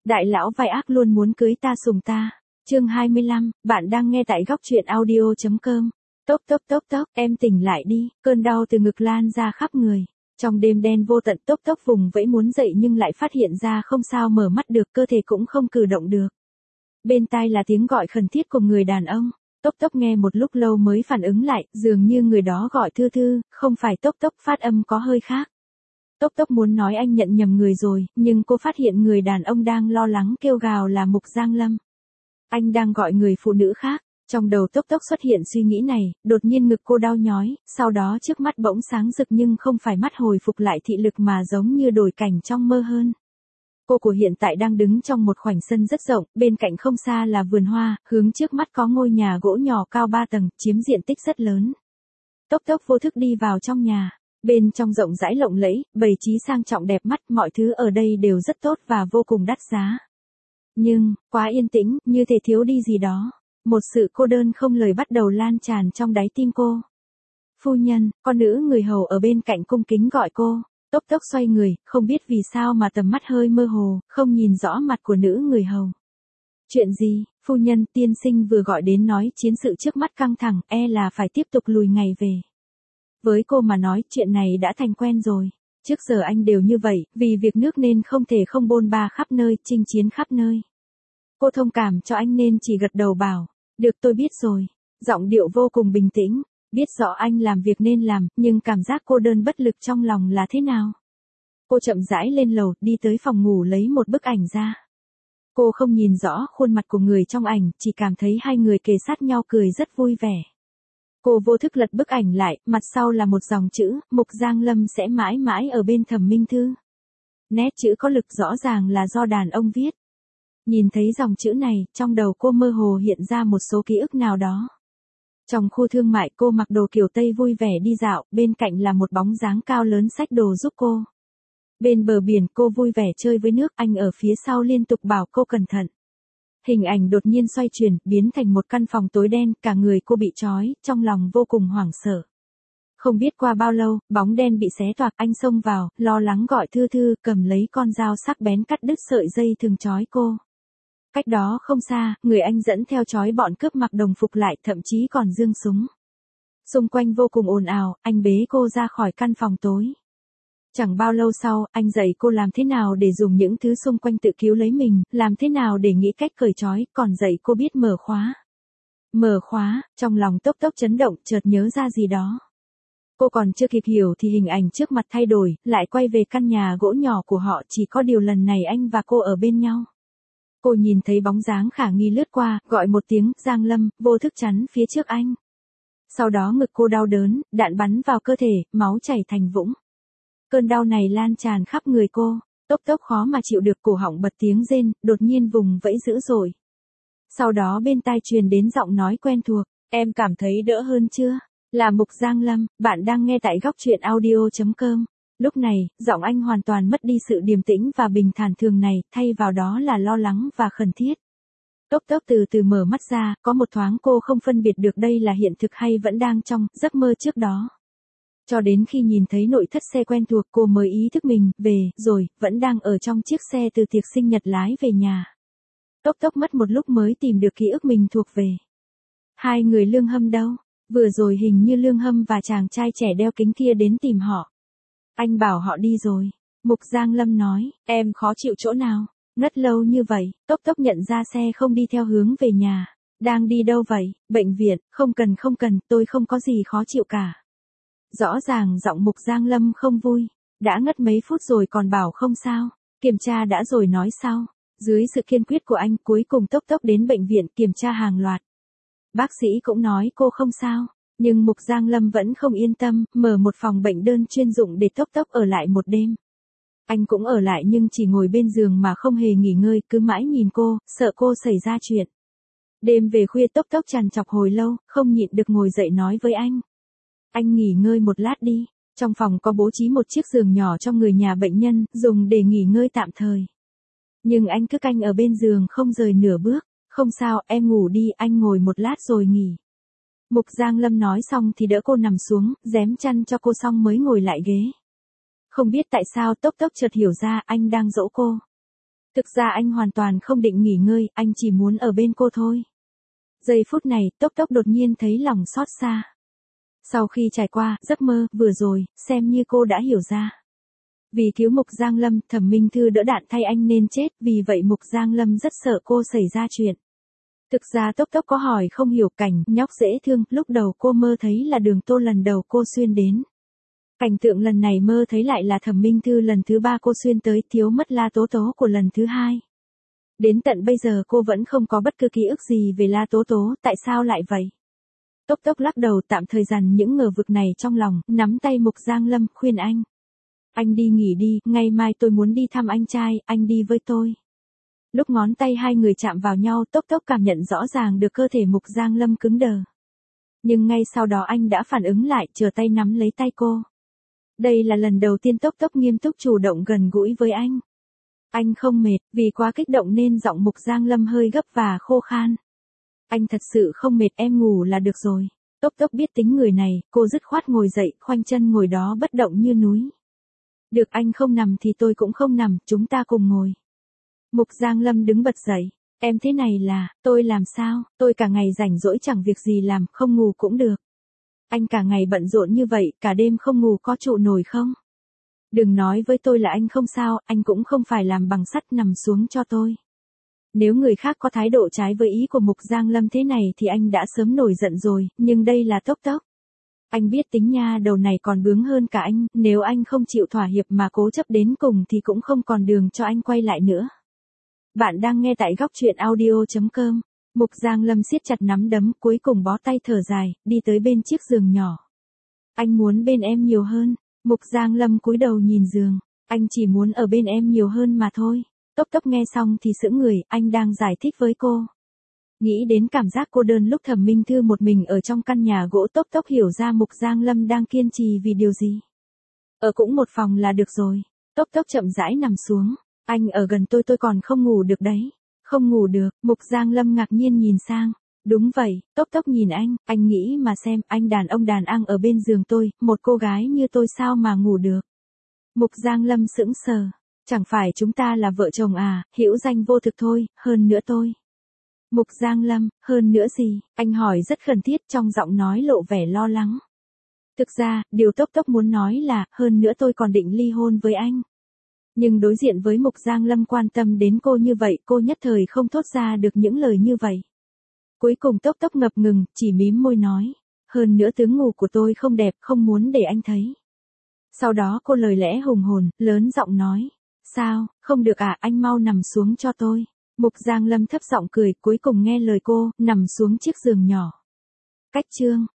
Đại lão vai ác luôn muốn cưới ta sùng ta. Chương 25, bạn đang nghe tại góc truyện audio.com. Tốc, em tỉnh lại đi, cơn đau từ ngực lan ra khắp người. Trong đêm đen vô tận tốc vùng vẫy muốn dậy nhưng lại phát hiện ra không sao mở mắt được, cơ thể cũng không cử động được. Bên tai là tiếng gọi khẩn thiết của người đàn ông. Tốc nghe một lúc lâu mới phản ứng lại, dường như người đó gọi Thư Thư, không phải Tốc phát âm có hơi khác. Tốc muốn nói anh nhận nhầm người rồi, nhưng cô phát hiện người đàn ông đang lo lắng kêu gào là Mục Giang Lâm. Anh đang gọi người phụ nữ khác. Trong đầu Tốc xuất hiện suy nghĩ này, đột nhiên ngực cô đau nhói, sau đó trước mắt bỗng sáng rực nhưng không phải mắt hồi phục lại thị lực mà giống như đổi cảnh trong mơ hơn. Cô của hiện tại đang đứng trong một khoảnh sân rất rộng, bên cạnh không xa là vườn hoa, hướng trước mắt có ngôi nhà gỗ nhỏ cao 3 tầng, chiếm diện tích rất lớn. Tốc vô thức đi vào trong nhà. Bên trong rộng rãi lộng lẫy, bày trí sang trọng đẹp mắt, mọi thứ ở đây đều rất tốt và vô cùng đắt giá. Nhưng, quá yên tĩnh, như thể thiếu đi gì đó. Một sự cô đơn không lời bắt đầu lan tràn trong đáy tim cô. Phu nhân, con nữ người hầu ở bên cạnh cung kính gọi cô. Tốc xoay người, không biết vì sao mà tầm mắt hơi mơ hồ, không nhìn rõ mặt của nữ người hầu. Chuyện gì, phu nhân, tiên sinh vừa gọi đến nói chiến sự trước mắt căng thẳng, là phải tiếp tục lùi ngày về. Với cô mà nói chuyện này đã thành quen rồi. Trước giờ anh đều như vậy, vì việc nước nên không thể không bôn ba khắp nơi, chinh chiến khắp nơi. Cô thông cảm cho anh nên chỉ gật đầu bảo, được tôi biết rồi. Giọng điệu vô cùng bình tĩnh, biết rõ anh làm việc nên làm, nhưng cảm giác cô đơn bất lực trong lòng là thế nào? Cô chậm rãi lên lầu, đi tới phòng ngủ lấy một bức ảnh ra. Cô không nhìn rõ khuôn mặt của người trong ảnh, chỉ cảm thấy hai người kề sát nhau cười rất vui vẻ. Cô vô thức lật bức ảnh lại, mặt sau là một dòng chữ, Mục Giang Lâm sẽ mãi mãi ở bên Thẩm Minh Thư. Nét chữ có lực rõ ràng là do đàn ông viết. Nhìn thấy dòng chữ này, trong đầu cô mơ hồ hiện ra một số ký ức nào đó. Trong khu thương mại cô mặc đồ kiểu Tây vui vẻ đi dạo, bên cạnh là một bóng dáng cao lớn xách đồ giúp cô. Bên bờ biển cô vui vẻ chơi với nước, anh ở phía sau liên tục bảo cô cẩn thận. Hình ảnh đột nhiên xoay chuyển, biến thành một căn phòng tối đen, cả người cô bị trói, trong lòng vô cùng hoảng sợ. Không biết qua bao lâu, bóng đen bị xé toạc, anh xông vào, lo lắng gọi Thư Thư, cầm lấy con dao sắc bén cắt đứt sợi dây thường trói cô. Cách đó không xa, người anh dẫn theo trói bọn cướp mặc đồng phục lại, thậm chí còn giương súng. Xung quanh vô cùng ồn ào, anh bế cô ra khỏi căn phòng tối. Chẳng bao lâu sau, anh dạy cô làm thế nào để dùng những thứ xung quanh tự cứu lấy mình, làm thế nào để nghĩ cách cởi trói, còn dạy cô biết mở khóa. Mở khóa, trong lòng Tốc chấn động, chợt nhớ ra gì đó. Cô còn chưa kịp hiểu thì hình ảnh trước mặt thay đổi, lại quay về căn nhà gỗ nhỏ của họ, chỉ có điều lần này anh và cô ở bên nhau. Cô nhìn thấy bóng dáng khả nghi lướt qua, gọi một tiếng, Giang Lâm, vô thức chắn phía trước anh. Sau đó ngực cô đau đớn, đạn bắn vào cơ thể, máu chảy thành vũng. Cơn đau này lan tràn khắp người cô, Tốc khó mà chịu được, cổ họng bật tiếng rên, đột nhiên vùng vẫy dữ dội. Sau đó bên tai truyền đến giọng nói quen thuộc, em cảm thấy đỡ hơn chưa? Là Mục Giang Lâm, bạn đang nghe tại góc truyện audio.com. Lúc này, giọng anh hoàn toàn mất đi sự điềm tĩnh và bình thản thường này, thay vào đó là lo lắng và khẩn thiết. Tốc từ từ mở mắt ra, có một thoáng cô không phân biệt được đây là hiện thực hay vẫn đang trong giấc mơ trước đó. Cho đến khi nhìn thấy nội thất xe quen thuộc cô mới ý thức mình, về, rồi, vẫn đang ở trong chiếc xe từ tiệc sinh nhật lái về nhà. Tốc mất một lúc mới tìm được ký ức mình thuộc về. Hai người Lương Hâm đâu? Vừa rồi hình như Lương Hâm và chàng trai trẻ đeo kính kia đến tìm họ. Anh bảo họ đi rồi. Mục Giang Lâm nói, em khó chịu chỗ nào? Ngất lâu như vậy, Tốc nhận ra xe không đi theo hướng về nhà. Đang đi đâu vậy? Bệnh viện, không cần, tôi không có gì khó chịu cả. Rõ ràng giọng Mục Giang Lâm không vui. Đã ngất mấy phút rồi còn bảo không sao. Kiểm tra đã rồi nói sau. Dưới sự kiên quyết của anh, cuối cùng Tốc đến bệnh viện kiểm tra hàng loạt. Bác sĩ cũng nói cô không sao. Nhưng Mục Giang Lâm vẫn không yên tâm, mở một phòng bệnh đơn chuyên dụng để Tốc ở lại một đêm. Anh cũng ở lại nhưng chỉ ngồi bên giường mà không hề nghỉ ngơi, cứ mãi nhìn cô, sợ cô xảy ra chuyện. Đêm về khuya Tốc trằn trọc hồi lâu, không nhịn được ngồi dậy nói với anh. Anh nghỉ ngơi một lát đi, trong phòng có bố trí một chiếc giường nhỏ cho người nhà bệnh nhân, dùng để nghỉ ngơi tạm thời. Nhưng anh cứ canh ở bên giường không rời nửa bước, không sao, em ngủ đi, anh ngồi một lát rồi nghỉ. Mục Giang Lâm nói xong thì đỡ cô nằm xuống, rém chăn cho cô xong mới ngồi lại ghế. Không biết tại sao Tốc chợt hiểu ra anh đang dỗ cô. Thực ra anh hoàn toàn không định nghỉ ngơi, anh chỉ muốn ở bên cô thôi. Giây phút này, Tốc Tốc đột nhiên thấy lòng xót xa. Sau khi trải qua giấc mơ vừa rồi, xem như cô đã hiểu ra. Vì cứu Mục Giang Lâm, Thẩm Minh Thư đỡ đạn thay anh nên chết, vì vậy Mục Giang Lâm rất sợ cô xảy ra chuyện. Thực ra Tốc Tốc có hỏi không hiểu, cảnh nhóc dễ thương, lúc đầu cô mơ thấy là Đường Tô lần đầu cô xuyên đến. Cảnh tượng lần này mơ thấy lại là Thẩm Minh Thư lần thứ 3 cô xuyên tới, thiếu mất La Tố Tố của lần thứ 2. Đến tận bây giờ cô vẫn không có bất cứ ký ức gì về La Tố Tố, tại sao lại vậy? Tốc Tốc lắc đầu, tạm thời dằn những ngờ vực này trong lòng, nắm tay Mục Giang Lâm, khuyên anh. Anh đi nghỉ đi, ngày mai tôi muốn đi thăm anh trai, anh đi với tôi. Lúc ngón tay hai người chạm vào nhau, Tốc Tốc cảm nhận rõ ràng được cơ thể Mục Giang Lâm cứng đờ. Nhưng ngay sau đó anh đã phản ứng lại, trở tay nắm lấy tay cô. Đây là lần đầu tiên Tốc Tốc nghiêm túc chủ động gần gũi với anh. Anh không mệt, vì quá kích động nên giọng Mục Giang Lâm hơi gấp và khô khan. Anh thật sự không mệt, em ngủ là được rồi. Tốc Tốc biết tính người này, cô dứt khoát ngồi dậy, khoanh chân ngồi đó bất động như núi. Được, anh không nằm thì tôi cũng không nằm, chúng ta cùng ngồi. Mục Giang Lâm đứng bật dậy. Em thế này là, tôi làm sao, tôi cả ngày rảnh rỗi chẳng việc gì làm, không ngủ cũng được. Anh cả ngày bận rộn như vậy, cả đêm không ngủ có trụ nổi không? Đừng nói với tôi là anh không sao, anh cũng không phải làm bằng sắt, nằm xuống cho tôi. Nếu người khác có thái độ trái với ý của Mục Giang Lâm thế này thì anh đã sớm nổi giận rồi, nhưng đây là Tốc Tốc. Anh biết tính nha đầu này còn bướng hơn cả anh, nếu anh không chịu thỏa hiệp mà cố chấp đến cùng thì cũng không còn đường cho anh quay lại nữa. Bạn đang nghe tại góc truyện audio.com. Mục Giang Lâm siết chặt nắm đấm, cuối cùng bó tay thở dài, đi tới bên chiếc giường nhỏ. Anh muốn bên em nhiều hơn. Mục Giang Lâm cúi đầu nhìn giường. Anh chỉ muốn ở bên em nhiều hơn mà thôi. Tốc Tốc nghe xong thì sững người, anh đang giải thích với cô. Nghĩ đến cảm giác cô đơn lúc Thẩm Minh Thư một mình ở trong căn nhà gỗ, Tốc Tốc hiểu ra Mục Giang Lâm đang kiên trì vì điều gì. Ở cũng một phòng là được rồi. Tốc Tốc chậm rãi nằm xuống. Anh ở gần tôi còn không ngủ được đấy. Không ngủ được, Mục Giang Lâm ngạc nhiên nhìn sang. Đúng vậy, Tốc Tốc nhìn anh nghĩ mà xem, anh đàn ông đàn ăn ở bên giường tôi, một cô gái như tôi sao mà ngủ được. Mục Giang Lâm sững sờ. Chẳng phải chúng ta là vợ chồng à, hữu danh vô thực thôi, hơn nữa tôi. Mục Giang Lâm, hơn nữa gì? Anh hỏi rất khẩn thiết, trong giọng nói lộ vẻ lo lắng. Thực ra, điều Tốc Tốc muốn nói là, hơn nữa tôi còn định ly hôn với anh. Nhưng đối diện với Mục Giang Lâm quan tâm đến cô như vậy, cô nhất thời không thốt ra được những lời như vậy. Cuối cùng Tốc Tốc ngập ngừng, chỉ mím môi nói. Hơn nữa tướng ngủ của tôi không đẹp, không muốn để anh thấy. Sau đó cô lời lẽ hùng hồn, lớn giọng nói. Sao, không được à, anh mau nằm xuống cho tôi. Mục Giang Lâm thấp giọng cười, cuối cùng nghe lời cô, nằm xuống chiếc giường nhỏ. Cách chương